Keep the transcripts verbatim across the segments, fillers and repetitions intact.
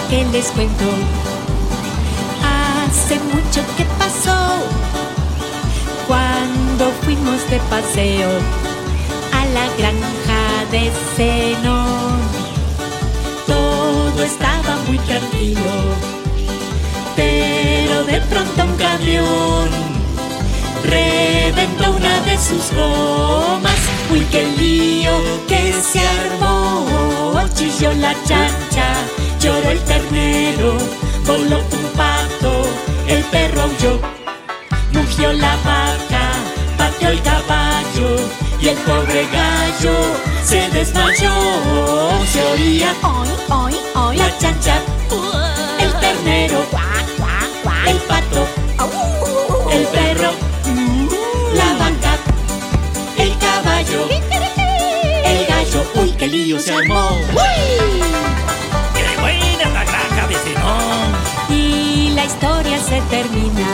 que les cuento. Hace mucho que pasó, cuando fuimos de paseo a la granja de Zenón. Todo estaba muy tranquilo, pero de pronto un camión reventó una de sus gomas. ¡Uy, qué lío que se armó! Chilló la chancha, lloró el ternero, voló un pato, el perro aulló, mugió la vaca, pateó el caballo y el pobre gallo se desmayó. Se oía Oy, oy, oy. la chancha, el ternero, el pato, el perro, la vaca, el caballo, el gallo. ¡Uy, qué lío se armó! ¡Qué buena la granja de Zenón! Y la historia se termina,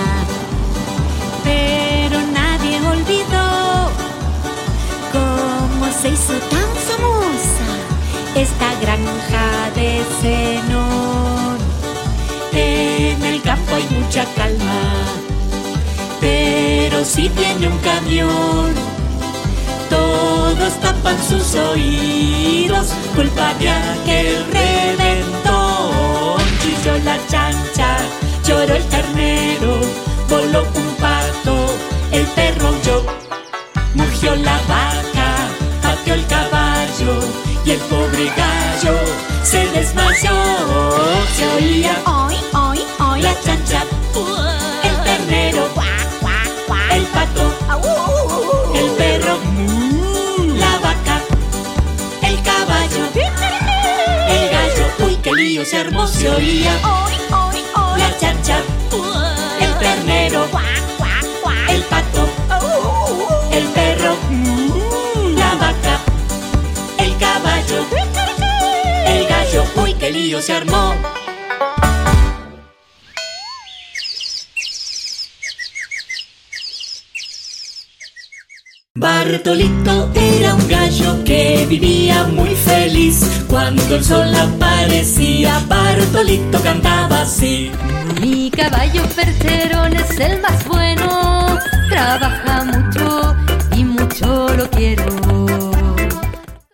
pero nadie olvidó cómo se hizo tan famosa esta granja de Zenón. En el campo hay mucha calma, pero si viene un camión, todos tapan sus oídos, culpa de aquel reventón. Chilló la chancha, lloró el ternero, voló un pato, el perro aulló, mugió la vaca, pateó el caballo y el pobre gallo se desmayó. Se oía Oy, oy, oy. la chancha, el ternero, el pato, el perro, la vaca, el caballo, el gallo. ¡Uy, qué lío se armó! Se oía Oy, oy, oy. la chancha, el ternero, el pato, el perro, la vaca, el caballo, el gallo. ¡Uy, qué lío se armó! Bartolito era un gallo que vivía muy feliz. Cuando el sol aparecía, Bartolito cantaba así: mi caballo percherón es el más bueno, trabaja mucho y mucho lo quiero.